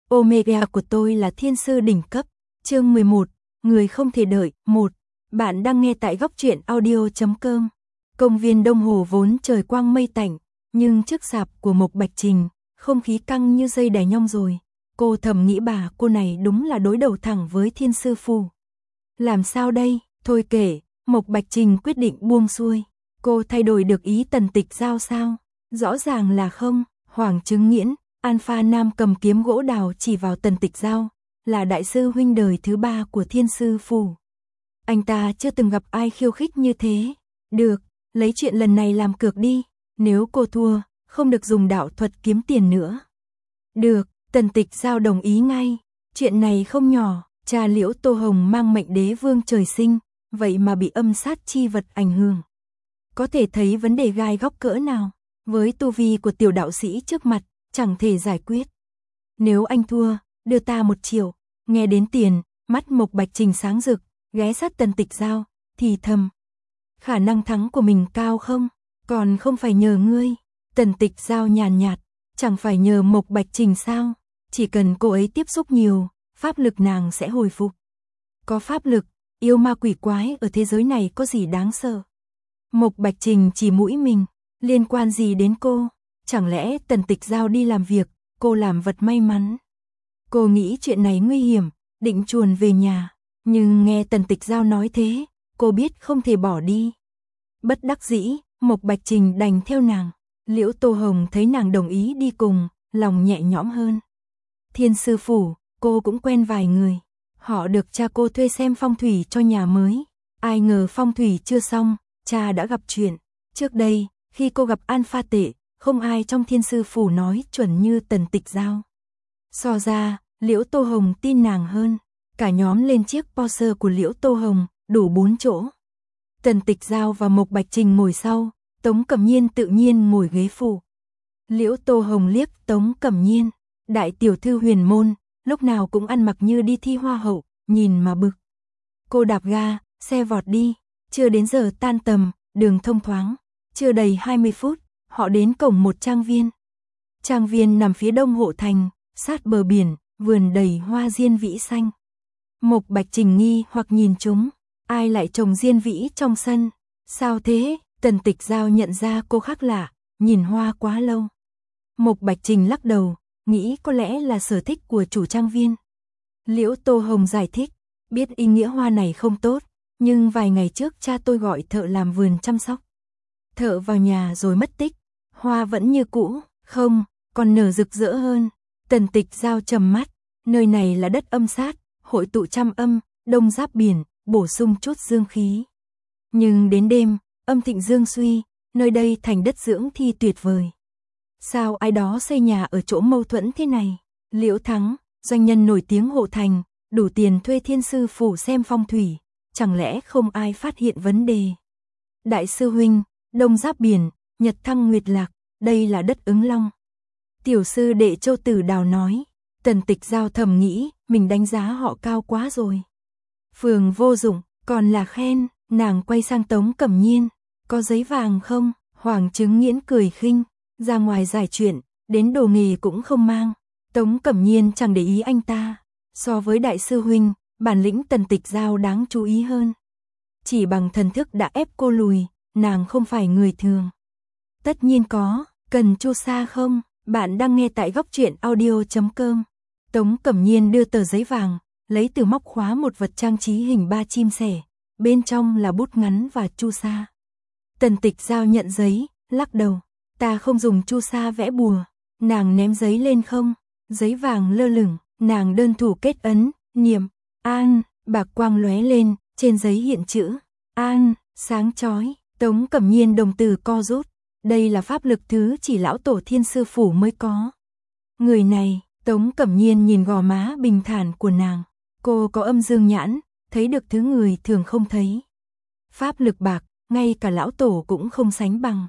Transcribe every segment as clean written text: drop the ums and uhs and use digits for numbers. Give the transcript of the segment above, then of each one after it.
Omega của tôi là thiên sư đỉnh cấp. Chương 11, người không thể đợi. 1. Bạn đang nghe tại góc truyện audio.com. Công viên Đông Hồ vốn trời quang mây tạnh, nhưng trước sạp của Mộc Bạch Trình, không khí căng như dây đè nhong rồi. Cô thầm nghĩ cô này đúng là đối đầu thẳng với thiên sư phù. Làm sao đây? Thôi kể, Mộc Bạch Trình quyết định buông xuôi. Cô thay đổi được ý Tần Tịch Giao sao? Rõ ràng là không. Hoàng Chứng Nghiễn, Alpha Nam cầm kiếm gỗ đào chỉ vào Tần Tịch Giao, là đại sư huynh đời thứ 3 của thiên sư phù. Anh ta chưa từng gặp ai khiêu khích như thế. Được, lấy chuyện lần này làm cược đi. Nếu cô thua, không được dùng đạo thuật kiếm tiền nữa. Được, Tần Tịch Giao đồng ý ngay. Chuyện này không nhỏ, cha Liễu Tô Hồng mang mệnh đế vương trời sinh, vậy mà bị âm sát chi vật ảnh hưởng. Có thể thấy vấn đề gai góc cỡ nào. Với tu vi của tiểu đạo sĩ trước mặt, chẳng thể giải quyết. Nếu anh thua, đưa ta 1 triệu. Nghe đến tiền, mắt Mộc Bạch Trình sáng rực, ghé sát Tần Tịch Giao, thì thầm. Khả năng thắng của mình cao không? Còn không phải nhờ ngươi. Tần Tịch Giao nhàn nhạt, chẳng phải nhờ Mộc Bạch Trình sao? Chỉ cần cô ấy tiếp xúc nhiều, pháp lực nàng sẽ hồi phục. Có pháp lực, yêu ma quỷ quái ở thế giới này có gì đáng sợ? Mộc Bạch Trình chỉ mũi mình, liên quan gì đến cô? Chẳng lẽ Tần Tịch Giao đi làm việc, cô làm vật may mắn? Cô nghĩ chuyện này nguy hiểm, định chuồn về nhà, nhưng nghe Tần Tịch Giao nói thế, cô biết không thể bỏ đi. Bất đắc dĩ, Mộc Bạch Trình đành theo nàng. Liễu Tô Hồng thấy nàng đồng ý đi cùng, lòng nhẹ nhõm hơn. Thiên sư phủ, cô cũng quen vài người. Họ được cha cô thuê xem phong thủy cho nhà mới. Ai ngờ phong thủy chưa xong, cha đã gặp chuyện. Trước đây, khi cô gặp Alpha Tệ, không ai trong thiên sư phủ nói chuẩn như Tần Tịch Giao. So ra, Liễu Tô Hồng tin nàng hơn. Cả nhóm lên chiếc Porsche của Liễu Tô Hồng, đủ 4 chỗ. Tần Tịch Giao và Mộc Bạch Trình ngồi sau, Tống Cẩm Nhiên tự nhiên ngồi ghế phụ. Liễu Tô Hồng liếc Tống Cẩm Nhiên, đại tiểu thư huyền môn, lúc nào cũng ăn mặc như đi thi hoa hậu, nhìn mà bực. Cô đạp ga, xe vọt đi, chưa đến giờ tan tầm, đường thông thoáng, chưa đầy 20 phút, họ đến cổng một trang viên. Trang viên nằm phía đông hộ thành, sát bờ biển, vườn đầy hoa diên vĩ xanh. Mộc Bạch Trình nghi hoặc nhìn chúng, ai lại trồng diên vĩ trong sân? Sao thế? Tần Tịch Giao nhận ra cô khác lạ, nhìn hoa quá lâu. Mộc Bạch Trình lắc đầu, nghĩ có lẽ là sở thích của chủ trang viên. Liễu Tô Hồng giải thích, biết ý nghĩa hoa này không tốt, nhưng vài ngày trước cha tôi gọi thợ làm vườn chăm sóc. Thợ vào nhà rồi mất tích, hoa vẫn như cũ, không, còn nở rực rỡ hơn. Tần Tịch Giao trầm mắt, nơi này là đất âm sát, hội tụ trăm âm, đông giáp biển, bổ sung chút dương khí. Nhưng đến đêm, âm thịnh dương suy, nơi đây thành đất dưỡng thi tuyệt vời. Sao ai đó xây nhà ở chỗ mâu thuẫn thế này? Liễu Thắng, doanh nhân nổi tiếng hộ thành, đủ tiền thuê thiên sư phủ xem phong thủy, chẳng lẽ không ai phát hiện vấn đề? Đại sư huynh, đông giáp biển, nhật thăng nguyệt lạc, đây là đất ứng long. Tiểu sư đệ Châu Tử Đào nói. Tần Tịch Giao thầm nghĩ, mình đánh giá họ cao quá rồi. Phường vô dụng, còn là khen. Nàng quay sang Tống Cẩm Nhiên, có giấy vàng không? Hoàng Chứng Nghiễn cười khinh, ra ngoài giải chuyện, đến đồ nghề cũng không mang. Tống Cẩm Nhiên chẳng để ý anh ta. So với đại sư huynh, bản lĩnh Tần Tịch Giao đáng chú ý hơn. Chỉ bằng thần thức đã ép cô lùi, nàng không phải người thường. Tất nhiên có, cần chu sa không? Bạn đang nghe tại góc truyện audio.com. Tống Cẩm Nhiên đưa tờ giấy vàng, lấy từ móc khóa một vật trang trí hình 3 chim sẻ. Bên trong là bút ngắn và chu sa. Tần Tịch Giao nhận giấy, lắc đầu. Ta không dùng chu sa vẽ bùa. Nàng ném giấy lên không. Giấy vàng lơ lửng, nàng đơn thủ kết ấn, niệm an, bạc quang lóe lên, trên giấy hiện chữ an, sáng chói. Tống Cẩm Nhiên đồng tử co rút. Đây là pháp lực thứ chỉ lão tổ thiên sư phủ mới có. Người này, Tống Cẩm Nhiên nhìn gò má bình thản của nàng. Cô có âm dương nhãn, thấy được thứ người thường không thấy. Pháp lực bạc, ngay cả lão tổ cũng không sánh bằng.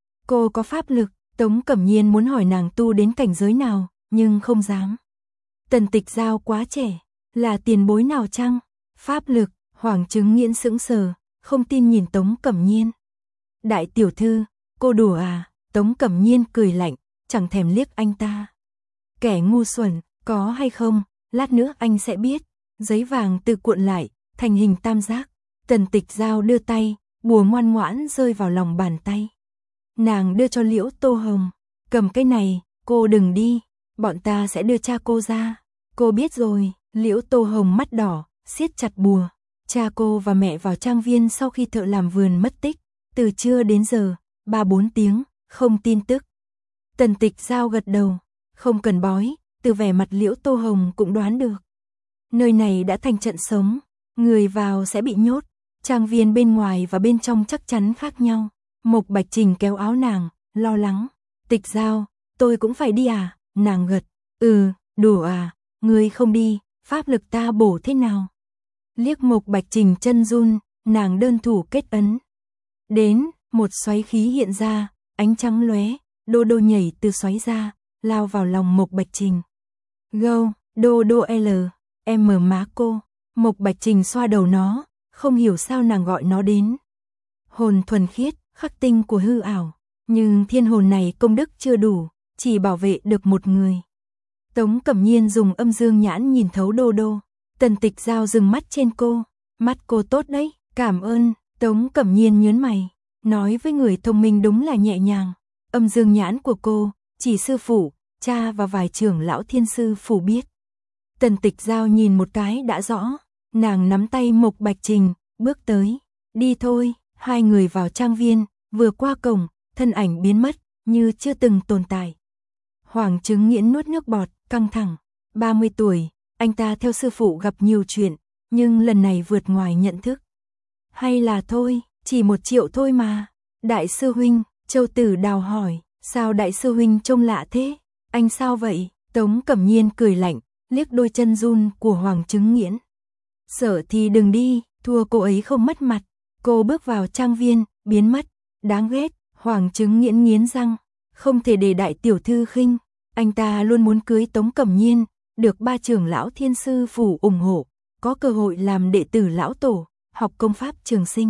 Cô có pháp lực, Tống Cẩm Nhiên muốn hỏi nàng tu đến cảnh giới nào, nhưng không dám. Tần Tịch Giao quá trẻ, là tiền bối nào chăng? Pháp lực, Hoàng Chứng Nghiễn sững sờ, không tin nhìn Tống Cẩm Nhiên. Đại tiểu thư, cô đùa à? Tống Cẩm Nhiên cười lạnh, chẳng thèm liếc anh ta. Kẻ ngu xuẩn, Có hay không, lát nữa anh sẽ biết. Giấy vàng tự cuộn lại, thành hình tam giác. Tần Tịch Giao đưa tay, bùa ngoan ngoãn rơi vào lòng bàn tay. Nàng đưa cho Liễu Tô Hồng. Cầm cái này, cô đừng đi, bọn ta sẽ đưa cha cô ra. Cô biết rồi, Liễu Tô Hồng mắt đỏ, siết chặt bùa. Cha cô và mẹ vào trang viên sau khi thợ làm vườn mất tích. Từ trưa đến giờ, 3-4 tiếng, không tin tức. Tần Tịch Giao gật đầu, không cần bói, từ vẻ mặt Liễu Tô Hồng cũng đoán được. Nơi này đã thành trận sống, người vào sẽ bị nhốt, trang viên bên ngoài và bên trong chắc chắn khác nhau. Mộc Bạch Trình kéo áo nàng, lo lắng. Tịch Giao, tôi cũng phải đi à? Nàng gật, đùa à, ngươi không đi, pháp lực ta bổ thế nào? Liếc Mộc Bạch Trình chân run, nàng đơn thủ kết ấn. Đến, một xoáy khí hiện ra, ánh trắng lóe, Đô Đô nhảy từ xoáy ra, lao vào lòng Mộc Bạch Trình. Go, Đô Đô L, em mở má cô. Mộc Bạch Trình xoa đầu nó, không hiểu sao nàng gọi nó đến. Hồn thuần khiết, khắc tinh của hư ảo, nhưng thiên hồn này công đức chưa đủ, chỉ bảo vệ được một người. Tống Cẩm Nhiên dùng âm dương nhãn nhìn thấu Đô Đô. Tần Tịch Giao dừng mắt trên cô. Mắt cô tốt đấy, cảm ơn. Tống Cẩm Nhiên nhớn mày, nói với người thông minh đúng là nhẹ nhàng. Âm dương nhãn của cô, chỉ sư phụ, cha và vài trưởng lão thiên sư phủ biết. Tần Tịch Giao nhìn một cái đã rõ, nàng nắm tay Mộc Bạch Trình, bước tới. Đi thôi, hai người vào trang viên, vừa qua cổng, thân ảnh biến mất, như chưa từng tồn tại. Hoàng Chứng Nghiễn nuốt nước bọt, căng thẳng. 30 tuổi, anh ta theo sư phụ gặp nhiều chuyện, nhưng lần này vượt ngoài nhận thức. Hay là thôi, chỉ 1 triệu thôi mà. Đại sư huynh, Châu Tử Đào hỏi, sao đại sư huynh trông lạ thế? Anh sao vậy? Tống Cẩm Nhiên cười lạnh, liếc đôi chân run của Hoàng Chứng Nghiễn. Sợ thì đừng đi, thua cô ấy không mất mặt. Cô bước vào trang viên, biến mất. Đáng ghét, Hoàng Chứng Nghiễn nghiến răng, không thể để đại tiểu thư khinh. Anh ta luôn muốn cưới Tống Cẩm Nhiên, được 3 trưởng lão thiên sư phủ ủng hộ, có cơ hội làm đệ tử lão tổ, học công pháp trường sinh.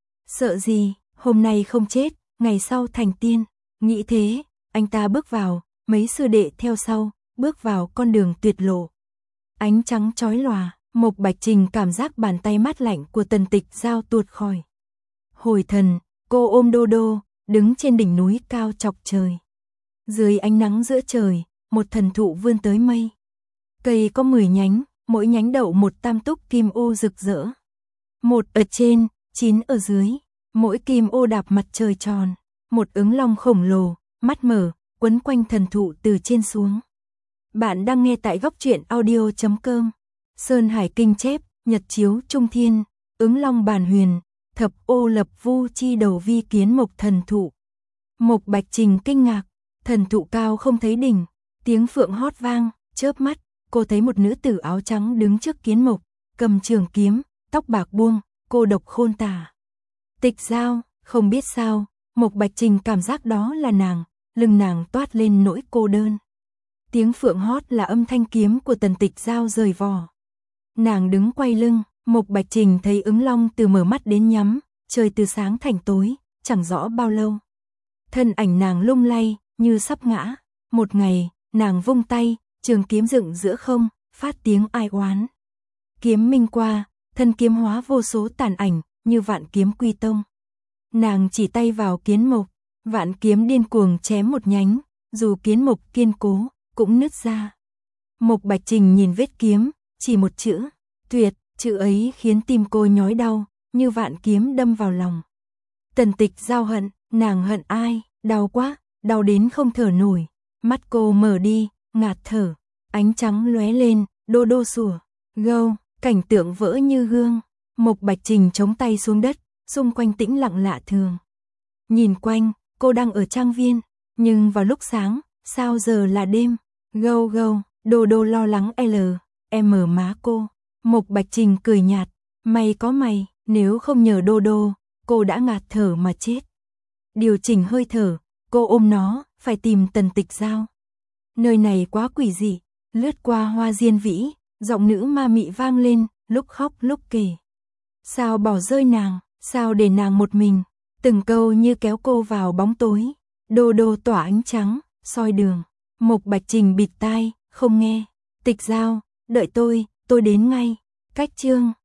Sợ gì, hôm nay không chết, ngày sau thành tiên. Nghĩ thế, anh ta bước vào, mấy sư đệ theo sau, bước vào con đường tuyệt lộ. Ánh trắng chói lòa, Mộc Bạch Trình cảm giác bàn tay mát lạnh của Tần Tịch Giao tuột khỏi. Hồi thần, cô ôm Đô Đô, đứng trên đỉnh núi cao chọc trời. Dưới ánh nắng giữa trời, một thần thụ vươn tới mây. Cây có 10 nhánh, mỗi nhánh đậu một tam túc kim ô rực rỡ. 1 ở trên, 9 ở dưới, mỗi kim ô đạp mặt trời tròn. Một ứng long khổng lồ, mắt mở, quấn quanh thần thụ từ trên xuống. Bạn đang nghe tại góc truyện audio.com. Sơn Hải Kinh chép, Nhật chiếu trung thiên, ứng long bản huyền, thập ô lập vu chi đầu vi kiến mộc thần thụ. Mộc Bạch Trình kinh ngạc, thần thụ cao không thấy đỉnh, tiếng phượng hót vang, chớp mắt, cô thấy một nữ tử áo trắng đứng trước kiến mộc, cầm trường kiếm, tóc bạc buông, cô độc khôn tả. Tịch Giao, không biết sao, Mộc Bạch Trình cảm giác đó là nàng, lưng nàng toát lên nỗi cô đơn. Tiếng phượng hót là âm thanh kiếm của Tần Tịch Giao rời vỏ. Nàng đứng quay lưng, Mộc Bạch Trình thấy ứng long từ mở mắt đến nhắm, trời từ sáng thành tối, chẳng rõ bao lâu. Thân ảnh nàng lung lay, như sắp ngã. Một ngày, nàng vung tay, trường kiếm dựng giữa không, phát tiếng ai oán. Kiếm minh qua, thân kiếm hóa vô số tàn ảnh, như vạn kiếm quy tông. Nàng chỉ tay vào kiến mộc, vạn kiếm điên cuồng chém một nhánh, dù kiến mộc kiên cố, cũng nứt ra. Mộc Bạch Trình nhìn vết kiếm, chỉ một chữ, tuyệt, chữ ấy khiến tim cô nhói đau, như vạn kiếm đâm vào lòng. Tần Tịch Giao hận, nàng hận ai, đau quá, đau đến không thở nổi. Mắt cô mở đi, ngạt thở, ánh trắng lóe lên, Đô Đô sủa, gâu, cảnh tượng vỡ như gương. Mộc Bạch Trình chống tay xuống đất, xung quanh tĩnh lặng lạ thường. Nhìn quanh, cô đang ở trang viên, nhưng vào lúc sáng, sao giờ là đêm? Gâu gâu, Đô Đô lo lắng em mở má cô. Mộc Bạch Trình cười nhạt, mày có mày, nếu không nhờ Đô Đô, cô đã ngạt thở mà chết. Điều chỉnh hơi thở, cô ôm nó, phải tìm Tần Tịch Giao. Nơi này quá quỷ dị, lướt qua hoa diên vĩ, giọng nữ ma mị vang lên, lúc khóc lúc kể. Sao bỏ rơi nàng, sao để nàng một mình, từng câu như kéo cô vào bóng tối. Đô Đô tỏa ánh trắng, soi đường. Mộc Bạch Trình bịt tai, không nghe. Tịch Giao, đợi tôi đến ngay. Cách chương